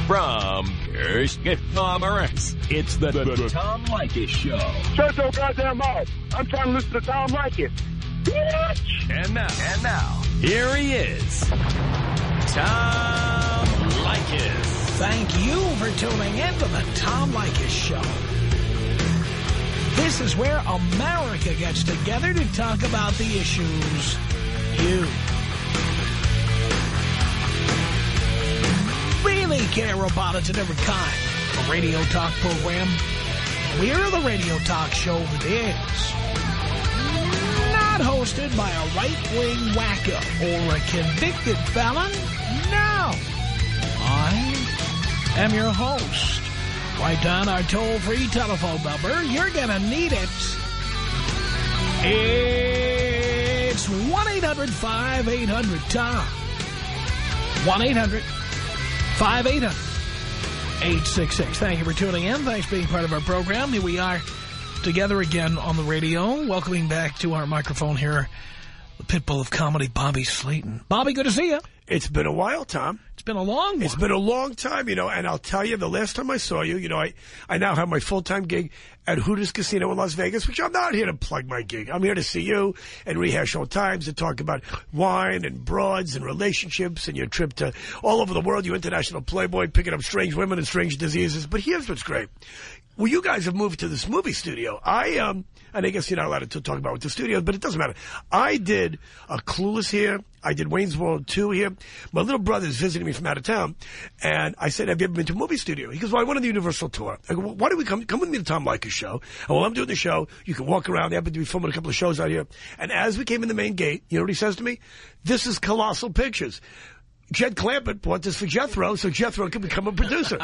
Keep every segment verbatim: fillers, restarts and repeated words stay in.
From Commerce, it's the, the, the Tom Leykis Show. Shut your goddamn mouth. I'm trying to listen to Tom Leykis. Bitch! And now, and now, here he is, Tom Leykis. Thank you for tuning in to the Tom Leykis Show. This is where America gets together to talk about the issues you really care about. It's a different kind of radio talk program. We're the radio talk show that is not hosted by a right-wing wacko or a convicted felon. No. I am your host. Write down our toll-free telephone number. You're going to need it. It's one eight hundred five eight hundred Tom. one eight hundred five eight hundred eight six six. Thank you for tuning in. Thanks for being part of our program. Here we are together again on the radio. Welcoming back to our microphone here, the pit bull of comedy, Bobby Slayton. Bobby, good to see you. It's been a while, Tom. It's been a long one. It's been a long time, you know, and I'll tell you, the last time I saw you, you know, I, I now have my full-time gig at Hooters Casino in Las Vegas, which I'm not here to plug my gig. I'm here to see you and rehash old times and talk about wine and broads and relationships and your trip to all over the world, you international playboy, picking up strange women and strange diseases. But here's what's great. Well, you guys have moved to this movie studio. I, um, and I guess you're not allowed to talk about with the studios, but it doesn't matter. I did a Clueless here. I did Wayne's World two here. My little brother's visiting me from out of town, and I said, have you ever been to a movie studio? He goes, well, I went on the Universal tour. I go, well, why don't we come, come with me to Tom Leykis show? And while I'm doing the show, you can walk around. They happen to be filming a couple of shows out here. And as we came in the main gate, you know what he says to me? This is Colossal Pictures. Jed Clampett bought this for Jethro, so Jethro could become a producer.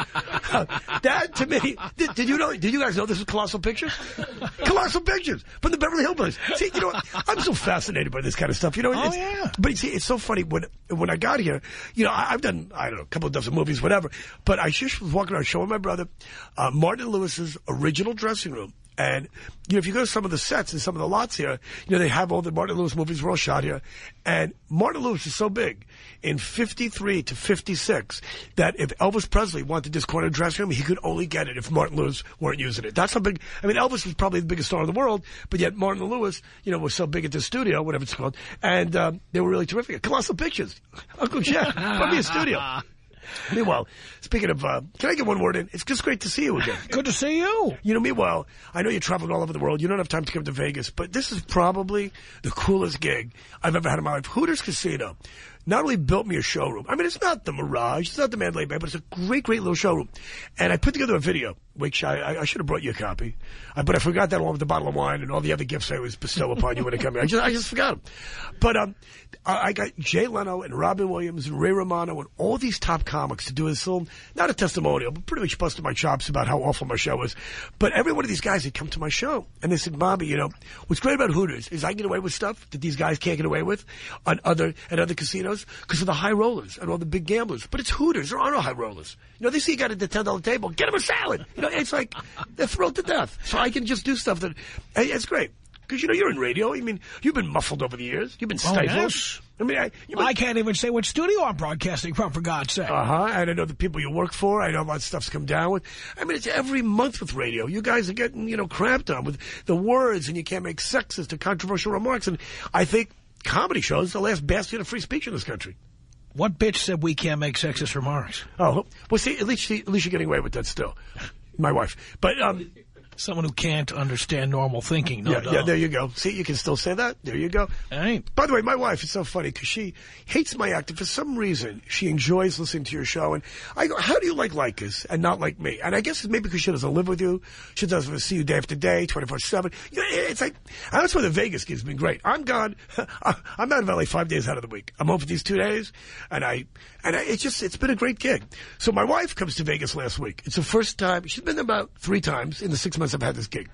That, to me, did, did you know? Did you guys know this was Colossal Pictures? Colossal Pictures from the Beverly Hillbillies. See, you know what? I'm so fascinated by this kind of stuff. You know, oh, it's, yeah. But see, it's so funny when when I got here. You know, I, I've done I don't know a couple of dozen movies, whatever. But I just was walking around showing my brother uh, Martin Lewis's original dressing room. And, you know, if you go to some of the sets and some of the lots here, you know, they have all the Martin Lewis movies were all shot here. And Martin Lewis is so big in fifty-three to fifty-six that if Elvis Presley wanted this corner dressing room, he could only get it if Martin Lewis weren't using it. That's how big. I mean, Elvis was probably the biggest star in the world, but yet Martin Lewis, you know, was so big at the studio, whatever it's called. And um, they were really terrific. Colossal Pictures. Uncle Jeff, from me a studio. Meanwhile, speaking of, uh, can I get one word in? It's just great to see you again. Good to see you. You know, meanwhile, I know you're traveling all over the world. You don't have time to come to Vegas, but this is probably the coolest gig I've ever had in my life. Hooters Casino not only built me a showroom. I mean, it's not the Mirage, it's not the Mandalay Bay, but it's a great, great little showroom. And I put together a video, which I, I, I should have brought you a copy, uh, but I forgot that along with the bottle of wine and all the other gifts I was bestow upon you when I come here. I just, I just forgot them. But um, I, I got Jay Leno and Robin Williams and Ray Romano and all these top comics to do this little, not a testimonial, but pretty much busted my chops about how awful my show was. But every one of these guys had come to my show, and they said, Bobby, you know, what's great about Hooters is I get away with stuff that these guys can't get away with on other at other casinos because of the high rollers and all the big gamblers. But it's Hooters. There are no high rollers. You know, they see a guy at the ten dollar table, get him a salad. You know, it's like they're thrilled to death. So I can just do stuff that, hey, it's great. Because, you know, you're in radio. I mean, you've been muffled over the years. You've been stifled. Oh, yes. I mean, I, you I can't even say what studio I'm broadcasting from, for God's sake. Uh-huh. And I know the people you work for. I know a lot of stuff's come down with. I mean, it's every month with radio. You guys are getting, you know, cramped on with the words, and you can't make sexist or controversial remarks. And I think comedy shows are the last bastion of free speech in this country. What bitch said we can't make sexist remarks? Oh, well, see, at least, at least you're getting away with that still. My wife. But, um... someone who can't understand normal thinking. No, yeah, no. yeah, there you go. See, you can still say that. There you go. Right. By the way, my wife is so funny because she hates my act. And for some reason, she enjoys listening to your show. And I go, how do you like Leykis and not like me? And I guess it's maybe because she doesn't live with you. She doesn't see you day after day, twenty-four seven. You know, it's like, and that's why the Vegas gig's been great. I'm gone. I'm out of L A five days out of the week. I'm home for these two days. And I, and I, it's just, it's been a great gig. So my wife comes to Vegas last week. It's the first time. She's been there about three times in the six months I've had this gig.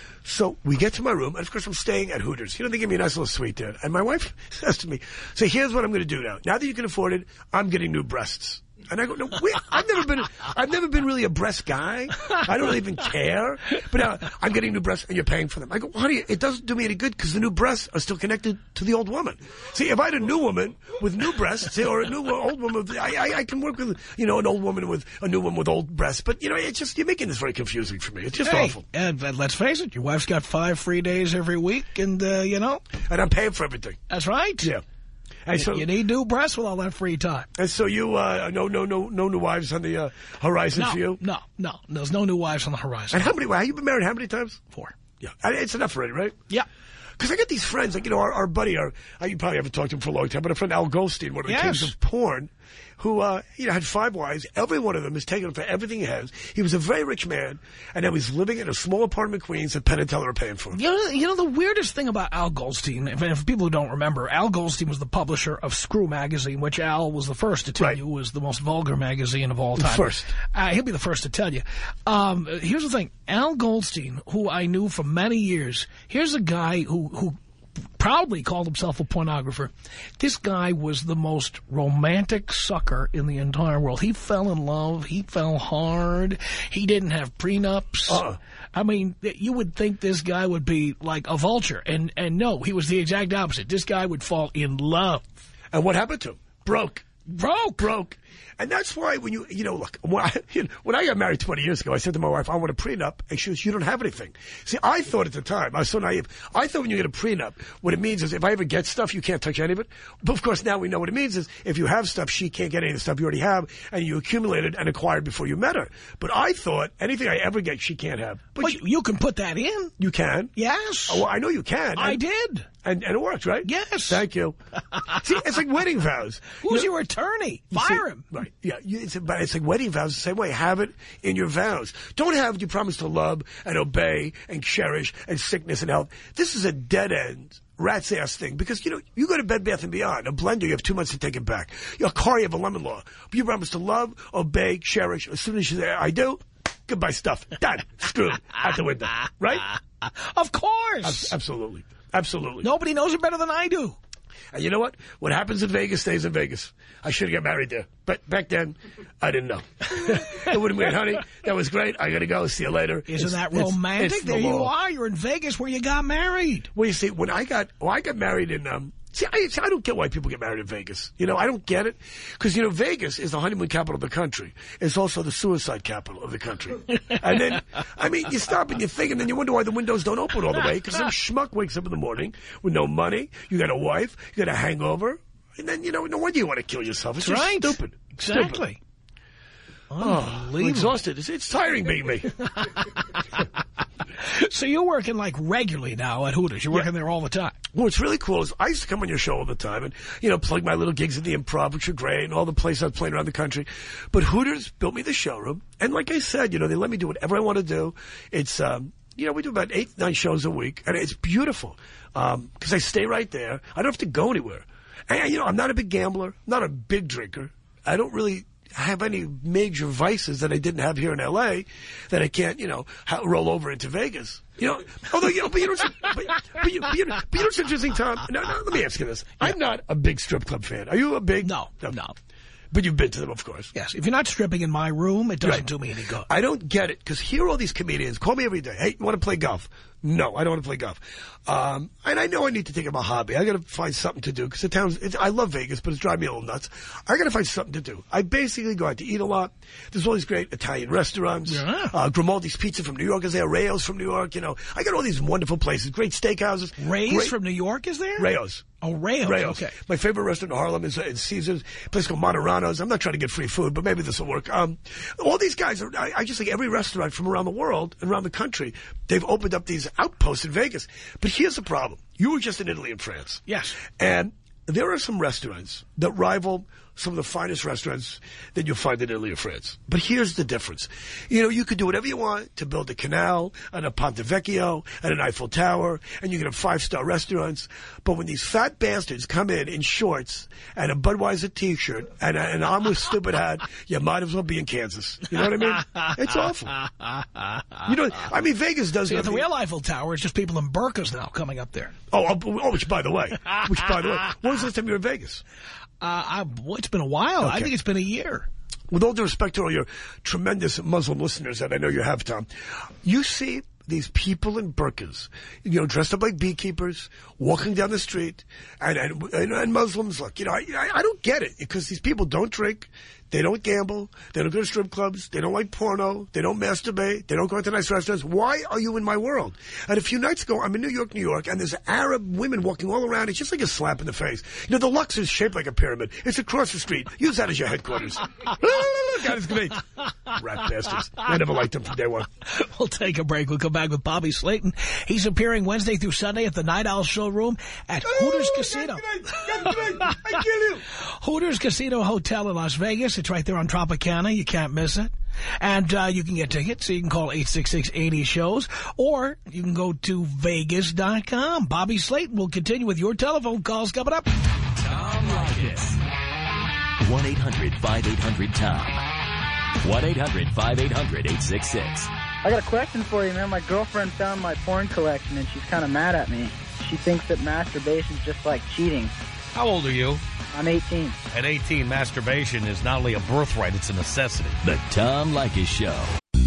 So we get to my room, and of course I'm staying at Hooters. You know, they give me a nice little suite there. And my wife says to me, so here's what I'm going to do now. Now that you can afford it, I'm getting new breasts. And I go, no, wait, I've never been, I've never been really a breast guy. I don't really even care. But now I'm getting new breasts and you're paying for them. I go, honey, it doesn't do me any good because the new breasts are still connected to the old woman. See, if I had a new woman with new breasts, or a new old woman, with, I, I, I can work with, you know, an old woman with a new one with old breasts. But, you know, it's just, you're making this very confusing for me. It's just hey, awful. And, and let's face it, your wife's got five free days every week and, uh, you know. And I'm paying for everything. That's right. Yeah. And so, you need new breasts with all that free time. And so you, uh, no, no, no, no new wives on the uh, horizon no, for you? No, no. There's no new wives on the horizon. And how many, have you been married how many times? Four. Yeah. It's enough already, right? Yeah. Because I got these friends, like, you know, our, our buddy, our, uh, you probably haven't talked to him for a long time, but a friend, Al Goldstein, one of the yes. kings of porn, who, uh, you know, had five wives. Every one of them is taken for everything he has. He was a very rich man, and now he's living in a small apartment in Queens that Penn and Teller are paying for. You know, you know the weirdest thing about Al Goldstein, if, if people who don't remember, Al Goldstein was the publisher of Screw magazine, which Al was the first to tell right. you was the most vulgar magazine of all time. First. Uh, he'll be the first to tell you. Um, here's the thing. Al Goldstein, who I knew for many years, here's a guy who, who proudly called himself a pornographer. This guy was the most romantic sucker in the entire world. He fell in love. He fell hard. He didn't have prenups. Uh-uh. I mean, you would think this guy would be like a vulture. And, and no, he was the exact opposite. This guy would fall in love. And what happened to him? Broke. Broke. Broke. And that's why when you, you know, look, when I, you know, when I got married twenty years ago, I said to my wife, I want a prenup. And she goes, you don't have anything. See, I thought at the time, I was so naive. I thought when you get a prenup, what it means is if I ever get stuff, you can't touch any of it. But of course, now we know what it means is if you have stuff, she can't get any of the stuff you already have, and you accumulated and acquired before you met her. But I thought anything I ever get, she can't have. But well, you, you can put that in. You can? Yes. Oh, well, I know you can. I and, did. And, and it worked, right? Yes. Thank you. See, it's like wedding vows. Who's you know, your attorney? you Fire see, him. Right. Yeah. You, it's, but it's like wedding vows the same way. Have it in your vows. Don't have you promise to love and obey and cherish and sickness and health. This is a dead end. Rat's ass thing. Because, you know, you go to Bed Bath and Beyond, a blender, you have two months to take it back. Your car, you have a lemon law. But you promise to love, obey, cherish. As soon as you say, I do, goodbye stuff. Done. Screwed. Out the window. Right? Of course. Ab absolutely. Absolutely. Nobody knows it better than I do. And you know what? What happens in Vegas stays in Vegas. I should have got married there. But back then, I didn't know. It would have been, honey, that was great. I got to go. See you later. Isn't it's, that romantic? It's, it's there the you law. are. You're in Vegas where you got married. Well, you see, when I got, well, I got married in, um, see, I, see, I don't get why people get married in Vegas. You know, I don't get it. Because, you know, Vegas is the honeymoon capital of the country. It's also the suicide capital of the country. And then, I mean, you stop and you think, and then you wonder why the windows don't open all the way. Because some schmuck wakes up in the morning with no money. You got a wife. You got a hangover. And then, you know, no wonder you want to kill yourself. It's That's just right. stupid. Exactly. Stupid. Oh, I'm exhausted. It's, it's tiring being me. So you're working like regularly now at Hooters. You're working yeah. there all the time. What's really cool is I used to come on your show all the time and, you know, plug my little gigs at the Improv, which are great, and all the places I was playing around the country. But Hooters built me the showroom. And like I said, you know, they let me do whatever I want to do. It's, um, you know, we do about eight, nine shows a week, and it's beautiful because um, I stay right there. I don't have to go anywhere. And, you know, I'm not a big gambler, not a big drinker. I don't really have any major vices that I didn't have here in L A that I can't, you know, ha roll over into Vegas. You know, although, you know, but you know, but, but, you, but, you, but you know what's interesting, Tom? No, no, let me ask you this. Yeah. I'm not a big strip club fan. Are you a big? No, no, no. But you've been to them, of course. Yes. If you're not stripping in my room, it doesn't right. do me any good. I don't get it, because here are all these comedians. Call me every day. Hey, you want to play golf? No, I don't want to play golf. Um, and I know I need to take up a hobby. I got to find something to do, because the town's, it's, I love Vegas, but it's driving me a little nuts. I got to find something to do. I basically go out to eat a lot. There's all these great Italian restaurants. Yeah. Uh, Grimaldi's Pizza from New York is there. Rayo's from New York. You know, I got all these wonderful places. Great steakhouses. Ray's great, from New York is there? Rayo's. Oh, Rayo's. Rayo's. Okay. My favorite restaurant in Harlem is, uh, is Caesar's. A place called Monterano's. I'm not trying to get free food, but maybe this will work. Um, all these guys are, I, I just think every restaurant from around the world and around the country, they've opened up these outposts in Vegas. But here's the problem. You were just in Italy and France. Yes. And there are some restaurants that rival some of the finest restaurants that you'll find in Italy or France. But here's the difference. You know, you could do whatever you want to build a canal and a Ponte Vecchio and an Eiffel Tower, and you can have five-star restaurants. But when these fat bastards come in in shorts and a Budweiser T-shirt and an Amos stupid hat, you might as well be in Kansas. You know what I mean? It's awful. You know, I mean, Vegas does... See, at the real Eiffel Tower, it's just people in burqas now coming up there. Oh, oh, oh, which, by the way, which, by the way, when was the last time you were in Vegas? Uh, I, well, it's been a while. Okay. I think it's been a year. with all due respect to all your tremendous Muslim listeners that I know you have, Tom, you see these people in burqas, you know, dressed up like beekeepers, walking down the street, and and, and, and Muslims, look, you know, I, I don't get it, because these people don't drink, they don't gamble, they don't go to strip clubs, they don't like porno, they don't masturbate, they don't go to nice restaurants. Why are you in my world? And a few nights ago, I'm in New York, New York, and there's Arab women walking all around. It's just like a slap in the face. You know, the Lux is shaped like a pyramid. It's across the street. Use that as your headquarters. God, it's great. Rat bastards. I never liked them from day one. We'll take a break. We'll come back with Bobby Slayton. He's appearing Wednesday through Sunday at the Night Owl Showroom at oh, Hooters Casino. I kill you. Hooters Casino Hotel in Las Vegas. It's right there on Tropicana. You can't miss it. And uh, you can get tickets, so you can call eight six six, eighty, S H O W S, or you can go to Vegas dot com. Bobby Slayton will continue with your telephone calls coming up. Tom Leykis. one eight hundred, five eight hundred, T O M. one eight hundred, five eight hundred, eight six six. I got a question for you, man. My girlfriend found my porn collection, and she's kind of mad at me. She thinks that masturbation's just like cheating. How old are you? I'm eighteen. At eighteen, masturbation is not only a birthright, it's a necessity. The Tom Leykis Show.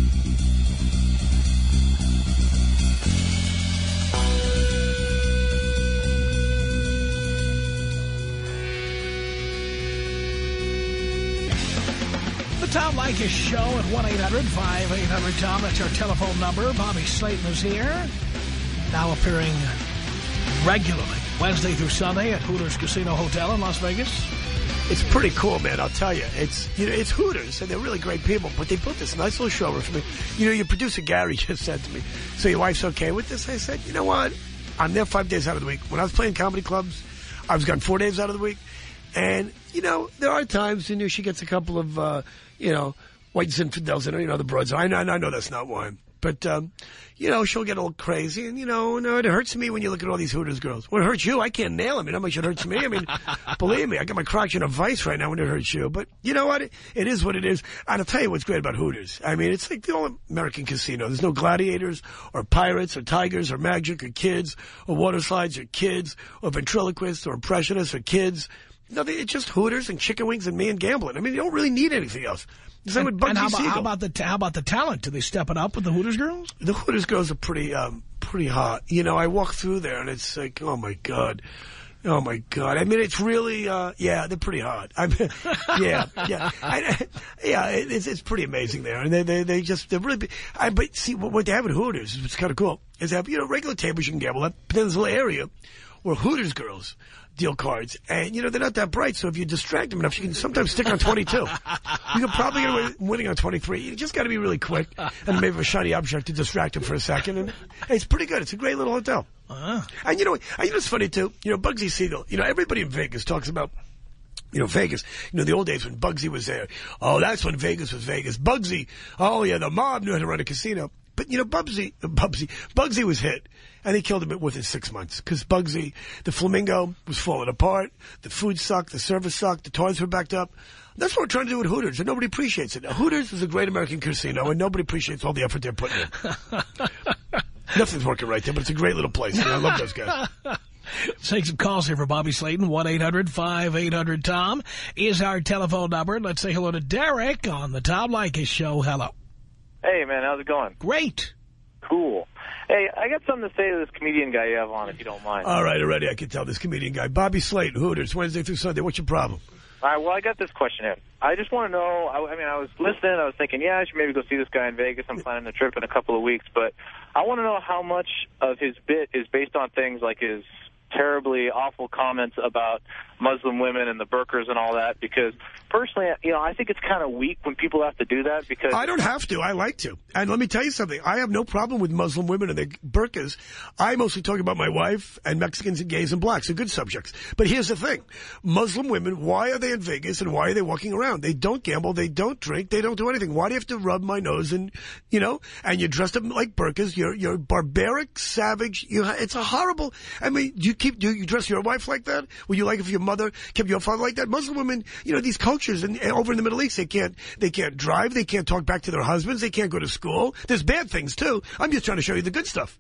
The Tom Leykis Show at one eight hundred, five eight hundred, T O M. That's our telephone number. Bobby Slayton is here. Now appearing regularly Wednesday through Sunday at Hooters Casino Hotel in Las Vegas. It's pretty cool, man, I'll tell you. It's, you know, it's Hooters, and they're really great people, but they built this nice little showroom for me. You know, your producer, Gary, just said to me, so your wife's okay with this? I said, you know what? I'm there five days out of the week. When I was playing comedy clubs, I was gone four days out of the week. And, you know, there are times, you know, she gets a couple of, uh, you know, white Zinfandels in her, you know, the broads. I know, I know that's not wine. But, um, you know, she'll get a little crazy. And, you know, no, it hurts me when you look at all these Hooters girls. When it hurts you, I can't nail them. You know how much it hurts me? I mean, believe me, I got my crotch in a vice right now when it hurts you. But you know what? It, it is what it is. And I'll tell you what's great about Hooters. I mean, it's like the old American casino. There's no gladiators or pirates or tigers or magic or kids or water slides or kids or ventriloquists or impressionists or kids. No, it's just Hooters and chicken wings and me and gambling. I mean, you don't really need anything else. Same with Bugsy and how about, Siegel. how about the how about the talent? Do they step it up with the Hooters girls? The Hooters girls are pretty um, pretty hot. You know, I walk through there and it's like, oh my god, oh my god. I mean, it's really, uh, yeah, they're pretty hot. I mean, yeah, yeah, I, yeah. It's it's pretty amazing there, and they they they just they're really. I, but see what, what they have at Hooters, it's kind of cool, is they have, you know, regular tables you can gamble at, but then there's a little area where Hooters girls deal cards, and you know they're not that bright. So if you distract them enough, you can sometimes stick on twenty-two. You can probably get away winning on twenty-three. You just got to be really quick and maybe a shiny object to distract them for a second. And hey, it's pretty good. It's a great little hotel. Uh-huh. And you know, and you know it's funny too. You know, Bugsy Siegel. You know, everybody in Vegas talks about, you know, Vegas. You know, the old days when Bugsy was there. Oh, that's when Vegas was Vegas. Bugsy. Oh yeah, the mob knew how to run a casino. But, you know, Bubsy, Bubsy, Bugsy was hit, and they killed him within six months. Because Bugsy, the flamingo, was falling apart. The food sucked. The service sucked. The toys were backed up. That's what we're trying to do with Hooters, and nobody appreciates it. Now, Hooters is a great American casino, and nobody appreciates all the effort they're putting in. Nothing's working right there, but it's a great little place. You know, I love those guys. Let's take some calls here for Bobby Slayton. one eight hundred, five eight hundred, T O M is our telephone number. Let's say hello to Derek on the Tom Leykis Show. Hello. Hey, man, how's it going? Great. Cool. Hey, I got something to say to this comedian guy you have on, if you don't mind. All right, already, I can tell this comedian guy. Bobby Slayton, Hooters, Wednesday through Sunday. What's your problem? All right, well, I got this question here. I just want to know, I, I mean, I was listening, I was thinking, yeah, I should maybe go see this guy in Vegas. I'm planning a trip in a couple of weeks, but I want to know how much of his bit is based on things like his terribly awful comments about Muslim women and the burqas and all that, because personally, you know, I think it's kind of weak when people have to do that. Because I don't have to. I like to. And let me tell you something. I have no problem with Muslim women and their burqas. I mostly talk about my wife and Mexicans and gays and blacks. They're good subjects. But here's the thing. Muslim women, why are they in Vegas and why are they walking around? They don't gamble. They don't drink. They don't do anything. Why do you have to rub my nose and, you know, and you're dressed up like burqas. You're, you're barbaric, savage. You, it's a horrible, I mean, you keep, do you dress your wife like that? Would you like if your mother kept your father like that? Muslim women, you know, these cultures and over in the Middle East, they can't, they can't drive. They can't talk back to their husbands. They can't go to school. There's bad things too. I'm just trying to show you the good stuff.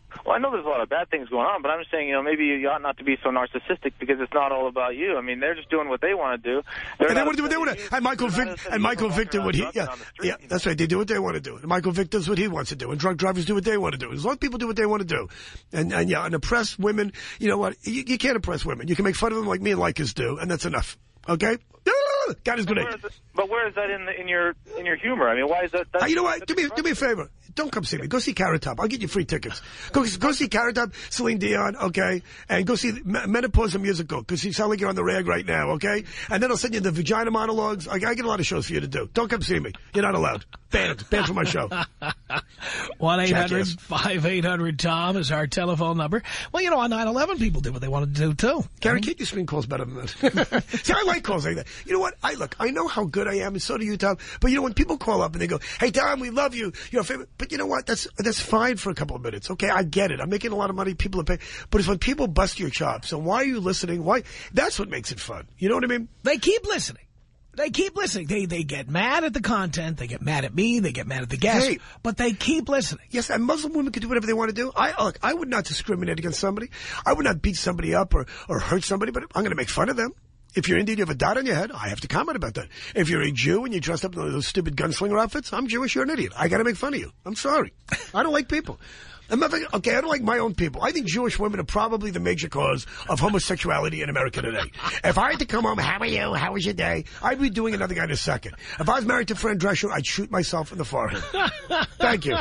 Well, I know there's a lot of bad things going on, but I'm just saying, you know, maybe you ought not to be so narcissistic because it's not all about you. I mean, they're just doing what they want to do. They're and they want to do what they want to. And Michael Victor, and Michael Victor, what he, yeah, yeah, that's right. They do what they want to do. And Michael Victor does what he wants to do. And drunk drivers do what they want to do. As long as people do what they want to do. And, and yeah, and oppress women, you know what? You, you can't oppress women. You can make fun of them like me and Likers do, and that's enough. Okay? God is good. But where is that in the, in your in your humor? I mean, why is that? Uh, you know what? Do me do me a favor. Don't come see me. Go see Carrot Top. I'll get you free tickets. Go go see Carrot Top, Celine Dion, okay? And go see Menopause the Musical because you sound like you're on the rag right now, okay? And then I'll send you the vagina monologues. I, I get a lot of shows for you to do. Don't come see me. You're not allowed. Banned. Banned from my show. one eight hundred five eight hundred Tom is our telephone number. Well, you know, on nine eleven, people did what they wanted to do, too. Karen, can't you screen calls better than that? See, I like calls like that. You know what? I look, I know how good I am, and so do you, Tom. But you know, when people call up and they go, hey, Tom, we love you. You're a favorite. But you know what? That's that's fine for a couple of minutes. Okay, I get it. I'm making a lot of money. People are paying. But it's when people bust your chops. So why are you listening? Why? That's what makes it fun. You know what I mean? They keep listening. They keep listening. They they get mad at the content. They get mad at me. They get mad at the guests. Hey, but they keep listening. Yes, and Muslim women can do whatever they want to do. I look, I would not discriminate against somebody. I would not beat somebody up or, or hurt somebody, but I'm going to make fun of them. If you're Indian, you have a dot on your head, I have to comment about that. If you're a Jew and you dressed up in those stupid gunslinger outfits, I'm Jewish, you're an idiot. I got to make fun of you. I'm sorry. I don't like people. I'm not, okay, I don't like my own people. I think Jewish women are probably the major cause of homosexuality in America today. If I had to come home, how are you? How was your day? I'd be doing another guy in a second. If I was married to Fran Drescher, I'd shoot myself in the forehead. Thank you.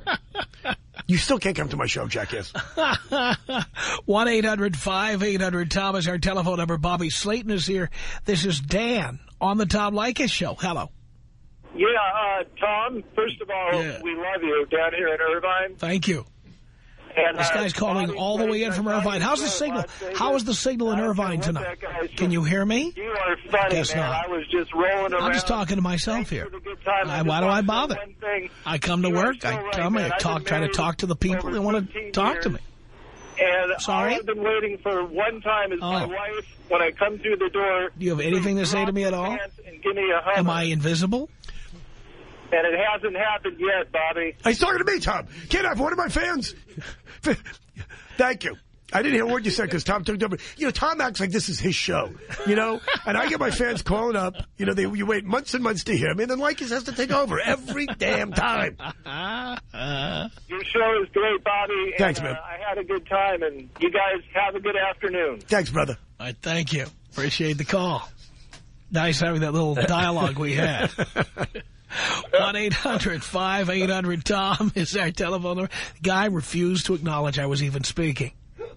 You still can't come to my show, jackass. one eight hundred five eight hundred Tom is our telephone number. Bobby Slayton is here. This is Dan on the Tom Leykis Show. Hello. Yeah, uh, Tom, first of all, yeah. we love you down here in Irvine. Thank you. And, this guy's uh, calling Bobby all the way in from Irvine. How's the signal? How is the signal in Irvine tonight? Can you hear me? You are funny, Guess man. not. I was just rolling around. I'm just talking to myself here. I, why do I bother? I come to work. I come and I talk, try to talk to the people that want to talk to me. And Sorry? all I've been waiting for one time is oh. my wife, when I come through the door. Do you have anything to say to me at all? And give me a hug. Am I invisible? And it hasn't happened yet, Bobby. He's talking to me, Tom. Kid, I've one of my fans. Thank you. I didn't hear a word you said because Tom took over. You know, Tom acts like this is his show, you know? And I get my fans calling up. You know, they you wait months and months to hear me, and then Leykis has to take over every damn time. Your show is great, Bobby. Thanks, and, man. Uh, I had a good time, and you guys have a good afternoon. Thanks, brother. All right, thank you. Appreciate the call. Nice having that little dialogue we had. one eight hundred five eight hundred Tom is our telephone number. The guy refused to acknowledge I was even speaking.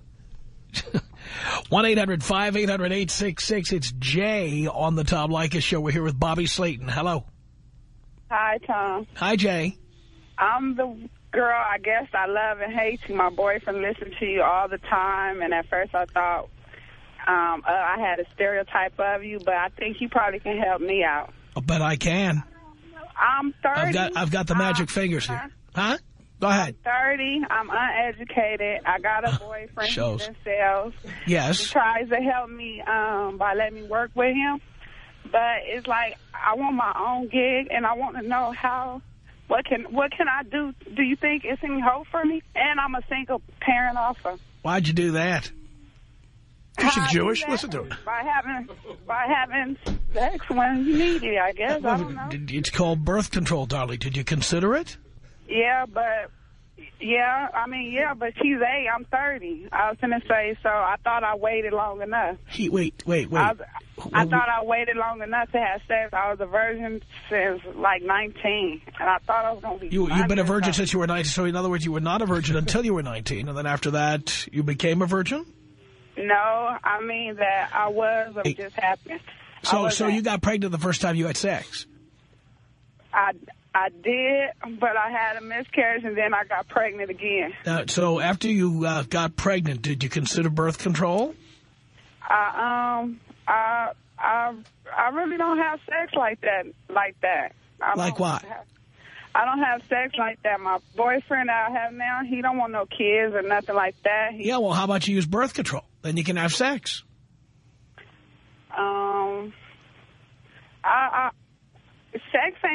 one eight hundred five eight hundred eight six six. It's Jay on the Tom Leykis Show. We're here with Bobby Slayton. Hello. Hi, Tom. Hi, Jay. I'm the girl, I guess I love and hate you. My boyfriend listens to you all the time, and at first I thought um, uh, I had a stereotype of you, but I think you probably can help me out. I bet I can. I'm thirty. I've got, I've got the magic um, fingers here. Huh? Go ahead. I'm thirty. I'm uneducated. I got a boyfriend Shows. that sells. Yes. He tries to help me um, by letting me work with him. But it's like I want my own gig, and I want to know how, what can what can I do? Do you think it's any hope for me? And I'm a single parent also. Why'd you do that? Because she's Jewish? Listen to her. By having, by having sex when you need it, I guess. I don't know. It's called birth control, darling. Did you consider it? Yeah, but, yeah, I mean, yeah, but she's eight, I'm thirty. I was going to say, so I thought I waited long enough. He, wait, wait, wait. I, was, I thought I waited long enough to have sex. I was a virgin since, like, nineteen, and I thought I was going to be... You, you've been a virgin since you were nineteen, so in other words, you were not a virgin until you were nineteen, and then after that, you became a virgin? No, I mean that I was, but it just happened. So, so you got pregnant the first time you had sex? I... I did, but I had a miscarriage, and then I got pregnant again. Uh, so after you uh, got pregnant, did you consider birth control? I um, I I I really don't have sex like that, like that. I like what? Have, I don't have sex like that. My boyfriend I have now, he don't want no kids or nothing like that. He, yeah, well, how about you use birth control? Then you can have sex. Um, I. I Sex ain't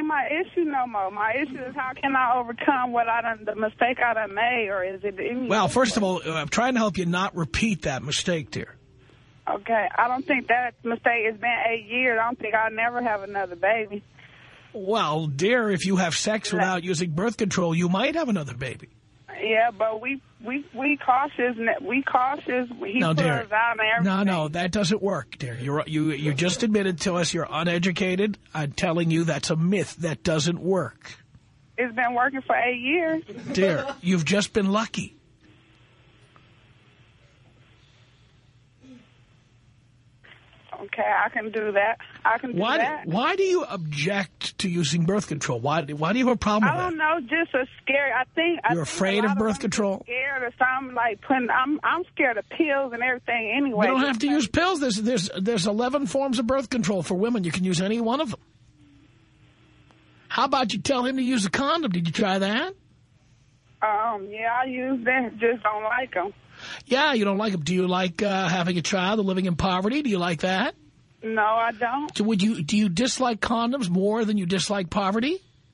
my issue no more. My issue is how can I overcome what I done, the mistake I done made, or is it any... Well, first of all, I'm trying to help you not repeat that mistake, dear. Okay, I don't think that mistake, it's been eight years. I don't think I'll never have another baby. Well, dear, if you have sex without using birth control, you might have another baby. Yeah, but we we we cautious. We cautious. He no, put dear. us out and everything. No, no, that doesn't work, dear. You're, you you just admitted to us you're uneducated. I'm telling you that's a myth. That doesn't work. It's been working for eight years. Dear, you've just been lucky. Okay, I can do that. I can do why, that. Why do you object to using birth control? Why, why do you have a problem I with don't that? know, just a scary. I think You're I think afraid of birth of control? Scared or something like putting. I'm I'm scared of pills and everything. Anyway, You don't have to use pills. There's there's there's eleven forms of birth control for women. You can use any one of them. How about you tell him to use a condom? Did you try that? Um, yeah, I use that. Just don't like them. Yeah, you don't like them. Do you like uh, having a child and living in poverty? Do you like that? No, I don't. So would you? Do you dislike condoms more than you dislike poverty?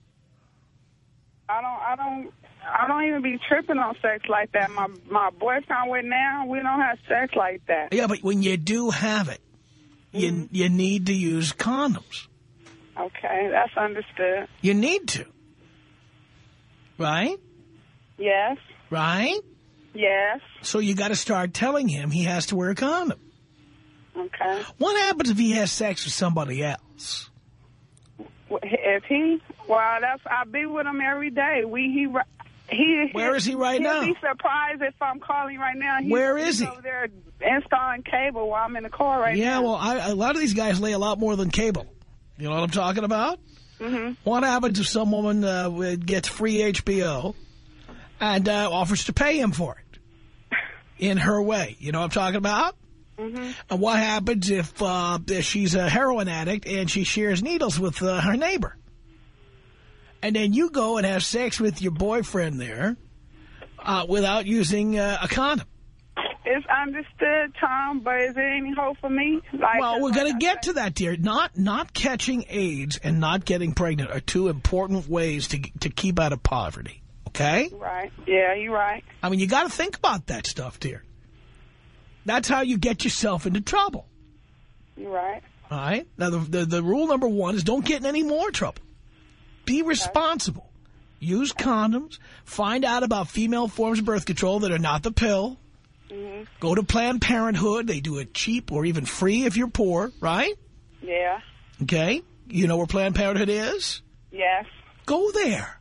I don't. I don't. I don't even be tripping on sex like that. My my boyfriend with now, we don't have sex like that. Yeah, but when you do have it, you mm-hmm. you need to use condoms. Okay, that's understood. You need to. Right? Yes. Right? Yes. So you got to start telling him he has to wear a condom. Okay. What happens if he has sex with somebody else? If he, well, that's I be with him every day. We he he. Where he, is he right he'll now? He'll be surprised if I'm calling right now. He's, Where is he's he? Over there installing cable while I'm in the car right yeah, now. Yeah, well, I, a lot of these guys lay a lot more than cable. You know what I'm talking about? Mm-hmm. What happens if some woman uh, gets free H B O and uh, offers to pay him for it in her way? You know what I'm talking about? Mm-hmm. And what happens if uh, she's a heroin addict and she shares needles with uh, her neighbor? And then you go and have sex with your boyfriend there uh, without using uh, a condom. It's understood, Tom, but is there any hope for me? Like, well, we're going to like get to that, dear. Not not catching AIDS and not getting pregnant are two important ways to to keep out of poverty, okay? Right. Yeah, you're right. I mean, you got to think about that stuff, dear. That's how you get yourself into trouble. You're right. All right? Now, the, the, the rule number one is don't get in any more trouble. Be responsible. Use condoms. Find out about female forms of birth control that are not the pill. Mm-hmm. Go to Planned Parenthood. They do it cheap or even free if you're poor, right? Yeah. Okay? You know where Planned Parenthood is? Yes. Go there.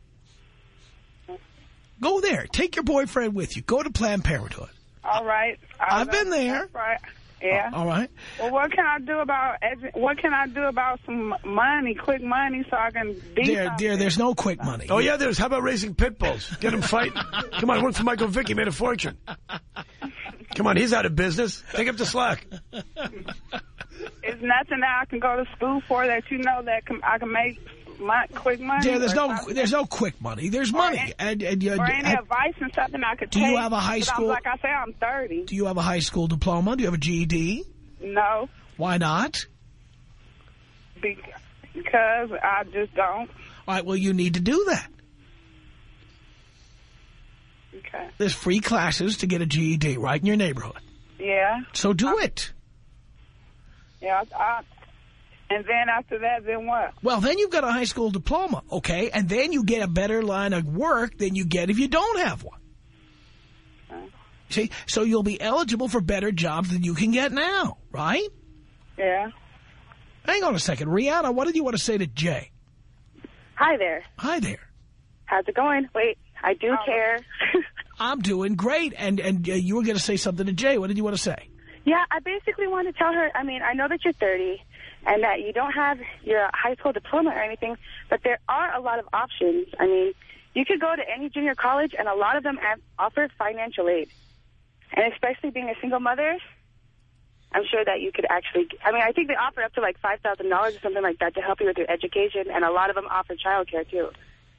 Go there. Take your boyfriend with you. Go to Planned Parenthood. All right. I I've been there. That's right. Yeah. Uh, all right. Well, what can I do about what can I do about some money, quick money, so I can be Dear, something? dear, there's no quick money. Oh, yeah, there's. How about raising pit bulls? Get them fighting. Come on, one for Michael Vick. He made a fortune. Come on, he's out of business. Take up the slack. Is nothing that I can go to school for that you know that can, I can make my, quick money? Dear, there's no something? there's no quick money. There's money. Any, and, and, you, or any and, advice and something I could do take? you have a high school? Like I say, I'm thirty. Do you have a high school diploma? Do you have a G E D? No. Why not? Because I just don't. All right, well, you need to do that. Okay. There's free classes to get a G E D right in your neighborhood. Yeah. So do I, it. Yeah. I, and then after that, then what? Well, then you've got a high school diploma, okay? And then you get a better line of work than you get if you don't have one. Okay. See? So you'll be eligible for better jobs than you can get now, right? Yeah. Hang on a second. Rihanna, what did you want to say to Jay? Hi there. Hi there. How's it going? Wait, I do um, care. I'm doing great. And, and uh, you were going to say something to Jay. What did you want to say? Yeah, I basically want to tell her, I mean, I know that you're thirty and that you don't have your high school diploma or anything, but there are a lot of options. I mean, you could go to any junior college, and a lot of them offer financial aid. And especially being a single mother, I'm sure that you could actually, I mean, I think they offer up to like five thousand dollars or something like that to help you with your education, and a lot of them offer childcare too.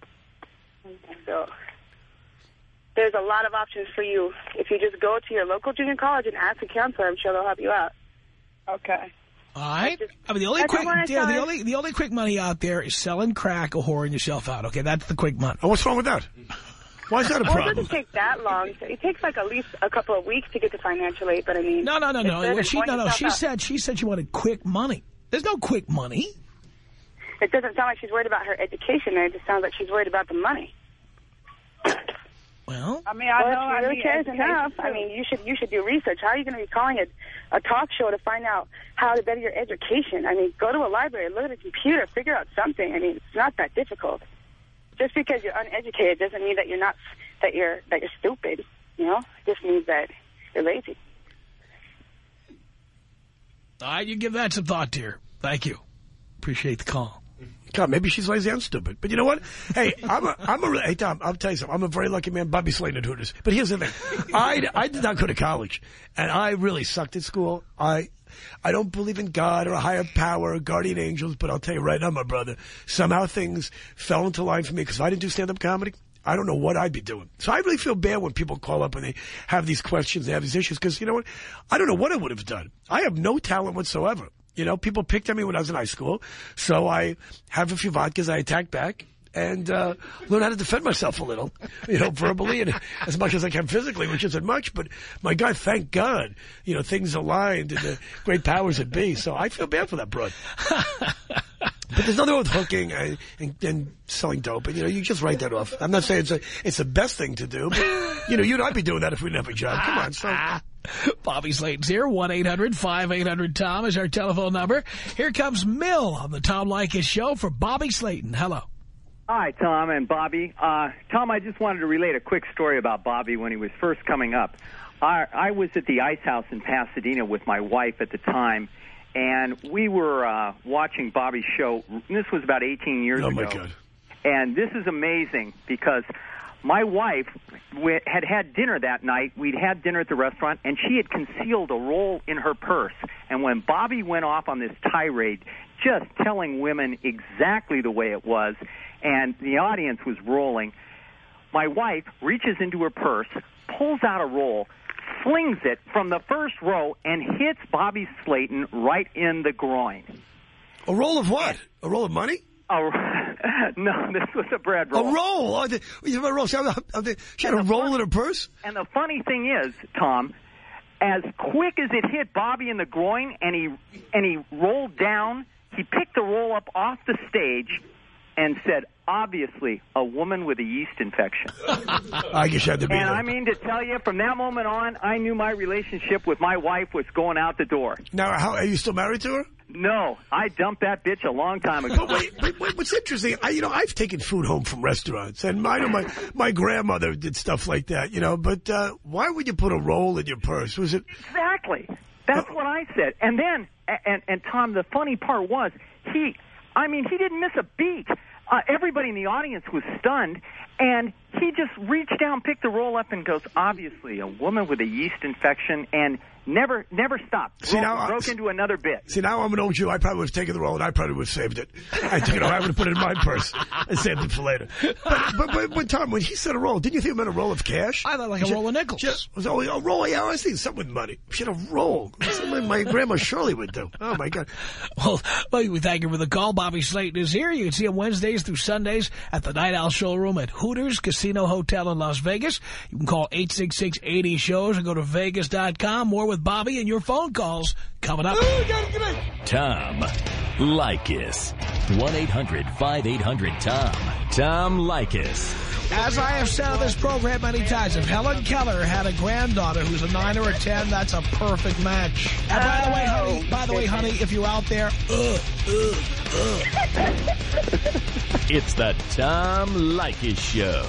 So there's a lot of options for you. If you just go to your local junior college and ask a counselor, I'm sure they'll help you out. Okay. All right. Just, I mean, the only I quick, wanna yeah, tell the her- only, the only quick money out there is selling crack or whoring yourself out. Okay, that's the quick money. Oh, what's wrong with that? Why is that a Well, it problem? doesn't take that long. It takes like at least a couple of weeks to get to financial aid, but I mean... No, no, no, it's no. better Well, than she, whoring no, no. yourself She out. said, she said she wanted quick money. There's no quick money. It doesn't sound like she's worried about her education. It just sounds like she's worried about the money. Well, I mean, I well, know if she I really need cares education, enough, I too. mean, you should you should do research. How are you going to be calling a, a talk show to find out how to better your education? I mean, go to a library, look at a computer, figure out something. I mean, it's not that difficult. Just because you're uneducated doesn't mean that you're not that you're that you're stupid. You know, it just means that you're lazy. all right, you give that some thought, dear. Thank you. Appreciate the call. God, maybe she's lazy and stupid. But you know what? Hey, I'm a, I'm a, hey, Tom, I'll tell you something. I'm a very lucky man, Bobby Slayton at Hooters. But here's the thing. I, I did not go to college, and I really sucked at school. I, I don't believe in God or a higher power or guardian angels, but I'll tell you right now, my brother, somehow things fell into line for me because if I didn't do stand-up comedy, I don't know what I'd be doing. So I really feel bad when people call up and they have these questions, they have these issues, because you know what? I don't know what I would have done. I have no talent whatsoever. You know, people picked on me when I was in high school, so I have a few vodkas, I attack back, and uh, learn how to defend myself a little, you know, verbally and as much as I can physically, which isn't much. But, my God, thank God, you know, things aligned and the great powers that be. So I feel bad for that broad. But there's nothing wrong with hooking and, and, and selling dope. And, you know, you just write that off. I'm not saying it's, a, it's the best thing to do, but, you know, you'd not be doing that if we didn't have a job. Come on, so... Bobby Slayton's here. one eight hundred five eight hundred Tom is our telephone number. Here comes Mill on the Tom Leykis Show for Bobby Slayton. Hello. Hi, Tom and Bobby. Uh, Tom, I just wanted to relate a quick story about Bobby when he was first coming up. I, I was at the Ice House in Pasadena with my wife at the time, and we were uh, watching Bobby's show. This was about eighteen years Oh, ago. my God. And this is amazing because my wife we had had dinner that night. We'd had dinner at the restaurant, and she had concealed a roll in her purse. And when Bobby went off on this tirade, just telling women exactly the way it was, and the audience was rolling, my wife reaches into her purse, pulls out a roll, flings it from the first row, and hits Bobby Slayton right in the groin. A roll of what? A roll of money? Oh, no, this was a bread roll. A roll? Oh, the, you have a roll. She had a, she had a roll in her purse? And the funny thing is, Tom, as quick as it hit Bobby in the groin and he and he rolled down, he picked the roll up off the stage and said, obviously, a woman with a yeast infection. I guess you had to be And there. I mean to tell you, from that moment on, I knew my relationship with my wife was going out the door. Now, how, are you still married to her? No, I dumped that bitch a long time ago. But wait, wait, wait, what's interesting, I, you know, I've taken food home from restaurants, and I know my, my grandmother did stuff like that, you know, but uh, why would you put a roll in your purse? Was it... Exactly. That's what I said. And then, and, and Tom, the funny part was, he, I mean, he didn't miss a beat. Uh, everybody in the audience was stunned, and he just reached down, picked the roll up, and goes, obviously, a woman with a yeast infection, and never never stopped. See, broke, now I- broke into another bit. See, now I'm an old Jew. I probably would have taken the roll, and I probably would have saved it. I took it home. I would have put it in my purse and saved it for later. But, but, but, but Tom, when he said a roll, didn't you think it meant a roll of cash? I thought like a She- roll of nickels. Just, was always a roll. Yeah, I was thinking something with money. She had a roll. That's what my, my grandma Shirley would do. Oh, my God. Well, well, we thank you for the call. Bobby Slayton is here. You can see him Wednesdays through Sundays at the Night Owl Showroom at Hooters Casino Hotel in Las Vegas. You can call eight six six, eighty, SHOWS or go to Vegas dot com. More with Bobby and your phone calls coming up. Tom Leykis. one eight hundred five eight hundred Tom. Tom Leykis. As I have said on this program many times, if Helen Keller had a granddaughter who's a nine or a ten, that's a perfect match. And by the way, honey, by the way, honey, if you're out there, uh, uh, uh. It's the Tom Leykis Show.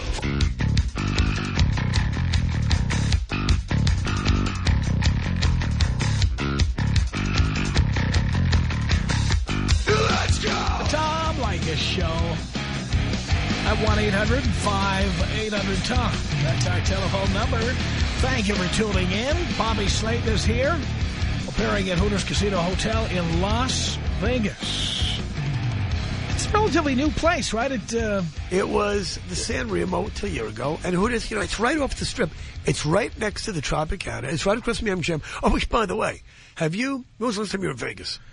Let's go! The Tom Leykis Show at one eight hundred five eight hundred Tom. That's our telephone number. Thank you for tuning in. Bobby Slayton is here, appearing at Hooters Casino Hotel in Las Vegas. It's a relatively new place, right? It, uh... It was the San Remo until a year ago, and Hooters, you know, it's right off the strip. It's right next to the Tropicana. It's right across from the M G M. Oh, which, by the way, have you, when was the last time you were in Vegas?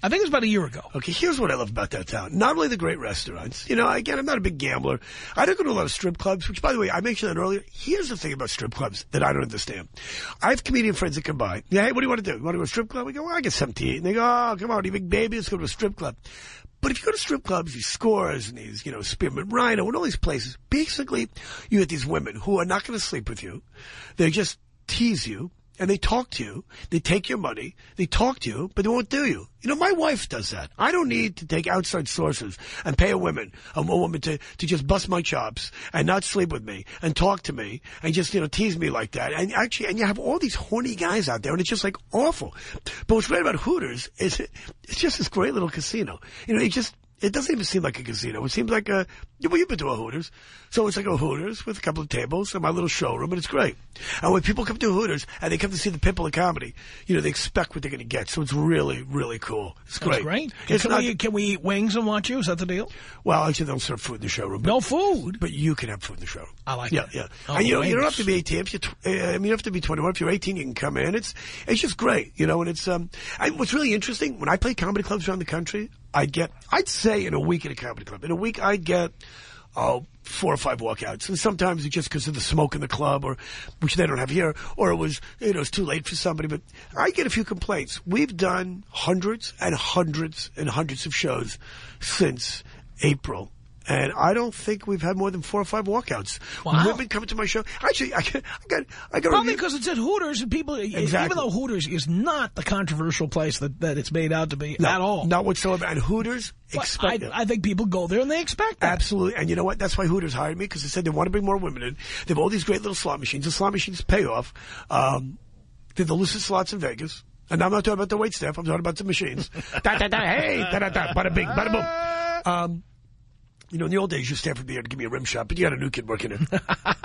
I think it was about a year ago. Okay, here's what I love about that town. Not only the great restaurants. You know, again, I'm not a big gambler. I don't go to a lot of strip clubs, which, by the way, I mentioned that earlier. Here's the thing about strip clubs that I don't understand. I have comedian friends that come by. Yeah, hey, what do you want to do? You want to go to a strip club? We go, well, I get something to eat. And they go, oh, come on, you big baby, let's go to a strip club. But if you go to strip clubs, these Scores and these, you know, Spearmint Rhino and all these places, basically you get these women who are not going to sleep with you. They just tease you. And they talk to you, they take your money, they talk to you, but they won't do you. You know, my wife does that. I don't need to take outside sources and pay a woman, a woman to, to just bust my chops and not sleep with me and talk to me and just, you know, tease me like that. And actually, and you have all these horny guys out there and it's just like awful. But what's great about Hooters is it, it's just this great little casino. You know, it just, it doesn't even seem like a casino. It seems like a, well, you've been to a Hooters. So it's like a Hooters with a couple of tables and my little showroom, and it's great. And when people come to Hooters and they come to see the Pimple of Comedy, you know, they expect what they're going to get. So it's really, really cool. It's great. That's great. It's can, not, we, can we eat wings and watch you? Is that the deal? Well, actually, they don't serve food in the showroom. But, no food? But you can have food in the showroom. I like yeah, that. Yeah, yeah. Oh, and you know, wings. you don't have to be eighteen. If you're, tw- uh, I mean, you don't have to be twenty-one. If you're eighteen, you can come in. It's, it's just great, you know, and it's, um, and what's really interesting, when I play comedy clubs around the country, I'd get, I'd say in a week at a comedy club, in a week I'd get, oh, four or five walkouts. And sometimes it's just because of the smoke in the club, or which they don't have here, or it was, you know, it's too late for somebody. But I get a few complaints. We've done hundreds and hundreds and hundreds of shows since April. And I don't think we've had more than four or five walkouts. Wow. Women coming to my show. Actually, I got, I got, I got Probably because it's at Hooters and people, exactly. even though Hooters is not the controversial place that, that it's made out to be no, at all. Not whatsoever. And Hooters expect I, I think people go there and they expect that. Absolutely. And you know what? That's why Hooters hired me, because they said they want to bring more women in. They have all these great little slot machines. The slot machines pay off. Um, they're the loosest slots in Vegas. And I'm not talking about the wait staff. I'm talking about the machines. da, da, da, hey, da, da, da, bada bing, bada boom. Um, You know, in the old days, you stand from there to give me a rim shot, but you got a new kid working in.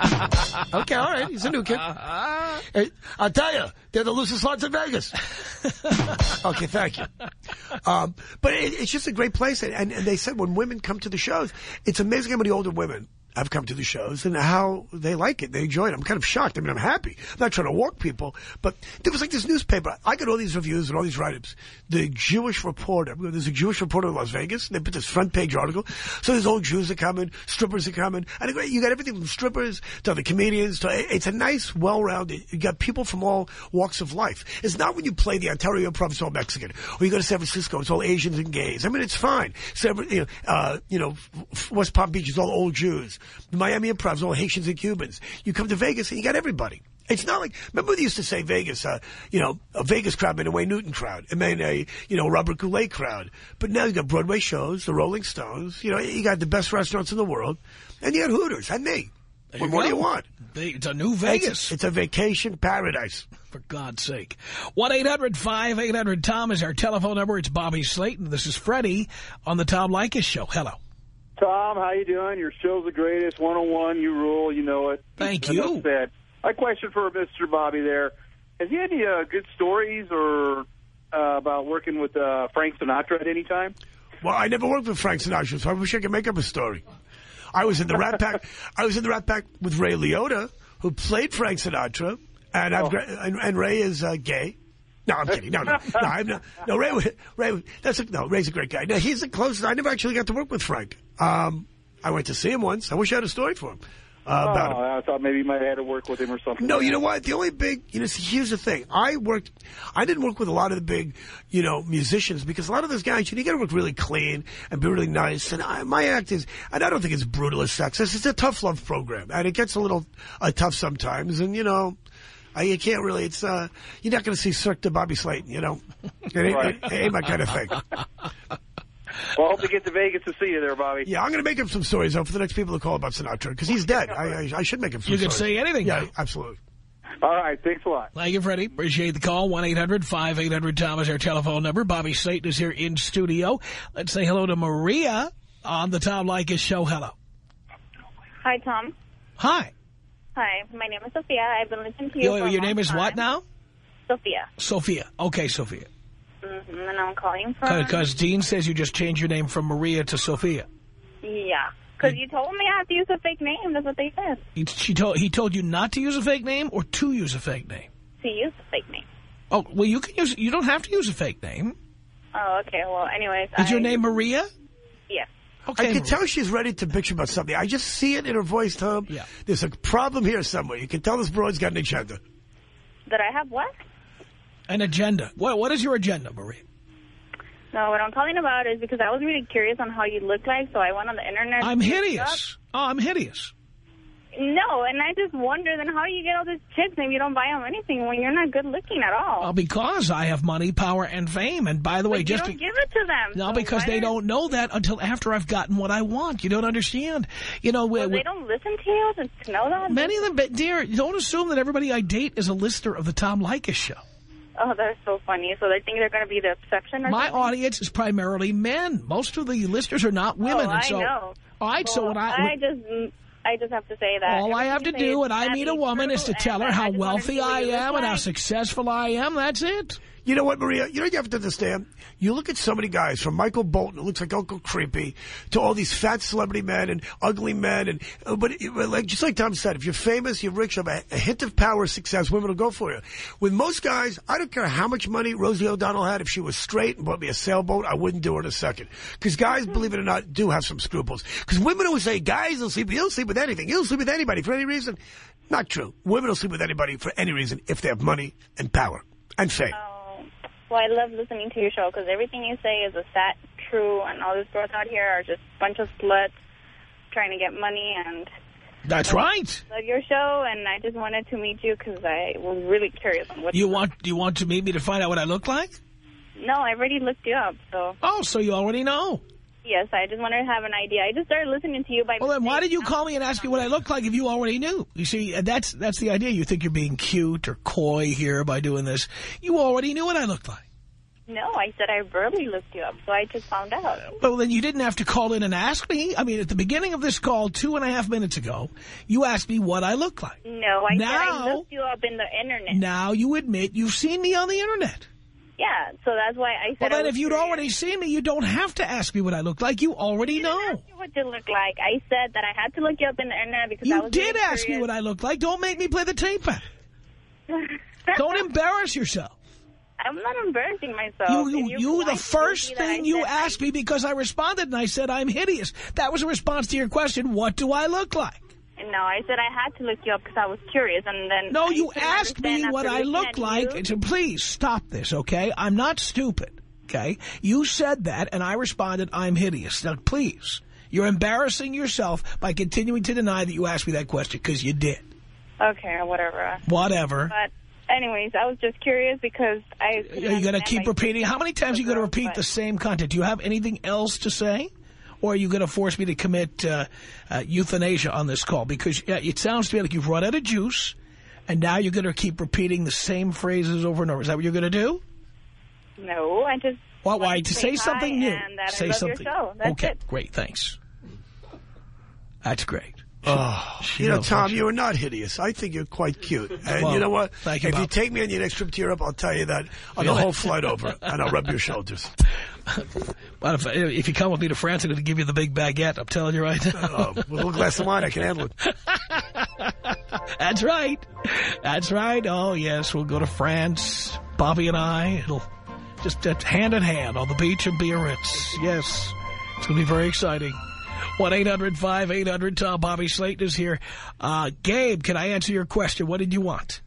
Okay, all right, he's a new kid. Hey, I'll tell you, they're the loosest slots in Vegas. Okay, thank you. Um, but it, it's just a great place, and, and they said when women come to the shows, it's amazing how many older women have come to the shows and how they like it. They enjoy it. I'm kind of shocked. I mean, I'm happy. I'm not trying to walk people, but there was like this newspaper. I got all these reviews and all these write-ups. The Jewish Reporter. There's a Jewish Reporter in Las Vegas. And they put this front page article. So there's old Jews that come in, strippers that come in. And you got everything from strippers to the comedians. To, it's a nice, well-rounded. You got people from all walks of life. It's not when you play the Ontario Improv, it's all Mexican. Or you go to San Francisco, it's all Asians and gays. I mean, it's fine. San, you know, uh, you know, West Palm Beach is all old Jews. The Miami Improv is all Haitians and Cubans. You come to Vegas and you got everybody. It's not like, remember they used to say Vegas, uh, you know, a Vegas crowd made a Wayne Newton crowd. It made a, you know, Robert Goulet crowd. But now you got Broadway shows, the Rolling Stones, you know, you got the best restaurants in the world, and you got Hooters, and me. What more do you want? It's a new Vegas. It's, it's a vacation paradise. For God's sake. one eight hundred five eight hundred Tom is our telephone number. It's Bobby Slayton. This is Freddie on the Tom Leykis Show. Hello. Tom, how you doing? Your show's the greatest. one oh one, you rule, you know it. Thank Enough you. said. My question for Mister Bobby there, has he had any uh, good stories or uh, about working with uh, Frank Sinatra at any time? Well, I never worked with Frank Sinatra, so I wish I could make up a story. I was in the Rat Pack. I was in the Rat Pack with Ray Liotta, who played Frank Sinatra, and I've, oh. and, and Ray is uh, gay. No, I'm kidding. No, no, no. I'm not. No, Ray. Ray. That's a, no. Ray's a great guy. No, he's the closest. I never actually got to work with Frank. Um, I went to see him once. I wish I had a story for him. Uh, oh, about him. I thought maybe you might have had to work with him or something. No, you know what? The only big, you know, see, here's the thing. I worked, I didn't work with a lot of the big, you know, musicians, because a lot of those guys, you, know, you got to work really clean and be really nice. And I, my act is, and I don't think it's brutal or sexist. It's a tough love program, and it gets a little uh, tough sometimes. And you know, I, you can't really. It's uh, you're not going to see Cirque de Bobby Slayton. You know, it ain't, right. it ain't my kind of thing. Well, I hope to get to Vegas to see you there, Bobby. Yeah, I'm going to make up some stories, though, for the next people to call about Sinatra, because he's dead. I, I, I should make him some You stories. can say anything. Yeah, now. absolutely. All right, thanks a lot. Thank you, Freddie. Appreciate the call. one eight hundred five eight hundred Tom is our telephone number. Bobby Slayton is here in studio. Let's say hello to Maria on the Tom Leykis Show. Hello. Hi, Tom. Hi. Hi, my name is Sophia. I've been listening to you Your, for a your long name is time. what now? Sophia. Sophia. Okay, Sophia. Mm-hmm, and I'm calling from... Because Dean says you just changed your name from Maria to Sophia. Yeah, because you told me I have to use a fake name. That's what they said. He, she told, he told you not to use a fake name or to use a fake name? To use a fake name. Oh, well, you can use. You don't have to use a fake name. Oh, okay. Well, anyways. Is I, your name Maria? Yeah. Okay, I can tell she's ready to bitch about something. I just see it in her voice, Tom. Yeah. There's a problem here somewhere. You can tell this broad's got an agenda. That I have what? An agenda. What What is your agenda, Maria? No, what I'm calling about is because I was really curious on how you look like, so I went on the internet. I'm hideous. Oh, I'm hideous. No, and I just wonder, then how do you get all these chicks and you don't buy them anything when you're not good looking at all? Oh, because I have money, power, and fame. And by the way, but just you don't give it to them. No, so because they are... don't know that until after I've gotten what I want. You don't understand. You know, well, we, they don't listen to you to, to know that? Many of them, but dear, don't assume that everybody I date is a listener of the Tom Leykis show. Oh, that's so funny. So they think they're going to be the exception or My something? audience is primarily men. Most of the listeners are not women. Oh, and I so, know. All right, well, so when I... I just... I just have to say that. All I have to do when I meet a woman is to tell her how wealthy I am and how successful I am. That's it. You know what, Maria? You know what you have to understand? You look at so many guys, from Michael Bolton, who looks like Uncle Creepy, to all these fat celebrity men and ugly men. And uh, But it, like, just like Tom said, if you're famous, you're rich, you have a, a hint of power, success, women will go for you. With most guys, I don't care how much money Rosie O'Donnell had. If she was straight and bought me a sailboat, I wouldn't do her in a second. Because guys, believe it or not, do have some scruples. Because women always say, guys will sleep, you'll sleep with anything. You'll sleep with anybody for any reason. Not true. Women will sleep with anybody for any reason if they have money and power and fame. Oh. Well, I love listening to your show because everything you say is a stat true, and all these girls out here are just a bunch of sluts trying to get money. And That's right. I love your show, and I just wanted to meet you because I was really curious on what you want. Do you want to meet me to find out what I look like? No, I already looked you up. So. Oh, so you already know. Yes, I just wanted to have an idea. I just started listening to you by Well, then why mistake. did you call me and ask me what I look like if you already knew? You see, that's that's the idea. You think you're being cute or coy here by doing this. You already knew what I looked like. No, I said I verbally looked you up, so I just found out. Well, then you didn't have to call in and ask me. I mean, at the beginning of this call, two and a half minutes ago, you asked me what I look like. No, I now, said I looked you up in the Internet. Now you admit you've seen me on the Internet. Yeah, so that's why I said Well, then I if you'd curious. already seen me, you don't have to ask me what I look like. You already I know. didn't ask you what you look like. I said that I had to look you up in the Internet because I You was did really ask curious. me what I look like. Don't make me play the tape back. Don't embarrass yourself. I'm not embarrassing myself. You, If you, you're you the polite, first you'll see that thing I you said asked I, me because I responded and I said I'm hideous. That was a response to your question, what do I look like? No, I said I had to look you up because I was curious, and then... No, I you couldn't asked me understand what after I looking look at like. you. So please stop this, okay? I'm not stupid, okay? You said that, and I responded, I'm hideous. Now, please, you're embarrassing yourself by continuing to deny that you asked me that question, because you did. Okay, whatever. Whatever. But anyways, I was just curious because I... Are you going to keep repeating? How many times are you going to repeat but... the same content? Do you have anything else to say? Or are you going to force me to commit uh, uh, euthanasia on this call? Because uh, it sounds to me like you've run out of juice, and now you're going to keep repeating the same phrases over and over. Is that what you're going to do? No, I just... Well, why? To to say say something hi new. and that I Say love something. your show. That's okay, it. great. Thanks. That's great. Oh, She you know, knows, Tom, she? you are not hideous. I think you're quite cute. And Well, you know what? thank you, if you Bob. take me on your next trip to Europe, I'll tell you that on the Really? whole flight over, and I'll rub your shoulders. But if, if you come with me to France, I'm going to give you the big baguette. I'm telling you right now. Oh, with a little glass of wine, I can handle it. That's right. That's right. Oh, yes, we'll go to France. Bobby and I, it'll just uh, hand in hand on the beach in Biarritz. Yes, it's going to be very exciting. one eight hundred five eight hundred Tom. Bobby Slayton is here. Uh, Gabe, can I answer your question? What did you want?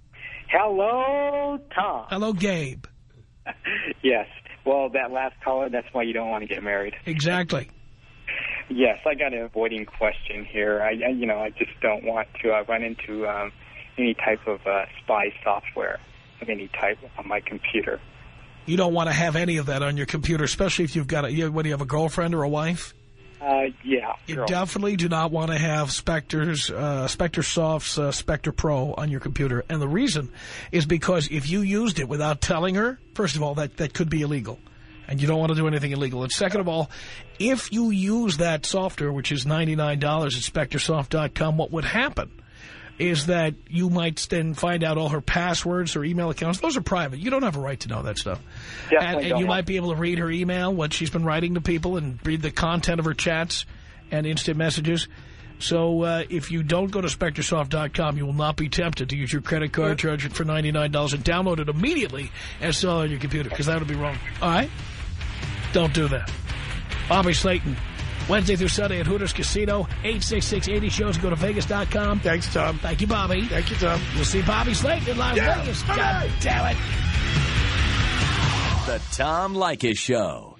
Hello, Tom. Hello, Gabe. Yes. Well, that last caller, that's why you don't want to get married. Exactly. Yes, I got an avoiding question here. I, I you know, I just don't want to uh, run into um, any type of uh, spy software of any type on my computer. You don't want to have any of that on your computer, especially if you've got a, you, what, do you have a girlfriend or a wife? Uh, yeah. You girl. definitely do not want to have Spectre's, uh, SpectreSoft's uh, Spectre Pro on your computer. And the reason is because if you used it without telling her, first of all, that, that could be illegal. And you don't want to do anything illegal. And second of all, if you use that software, which is ninety-nine dollars at Spectre Soft dot com, what would happen is that you might then find out all her passwords or email accounts. Those are private. You don't have a right to know that stuff. Definitely and and don't you want- might be able to read her email, what she's been writing to people, and read the content of her chats and instant messages. So uh, if you don't go to Spectre Soft dot com, you will not be tempted to use your credit card, charge it for ninety-nine dollars, and download it immediately and install it on your computer, because that would be wrong. All right? Don't do that. Bobby Slayton, Wednesday through Sunday at Hooters Casino. eight six six eighty shows. Go to Vegas dot com. Thanks, Tom. Thank you, Bobby. Thank you, Tom. You'll see Bobby Slayton in Las Yeah. Vegas. All God right. damn it. The Tom Leykis Show.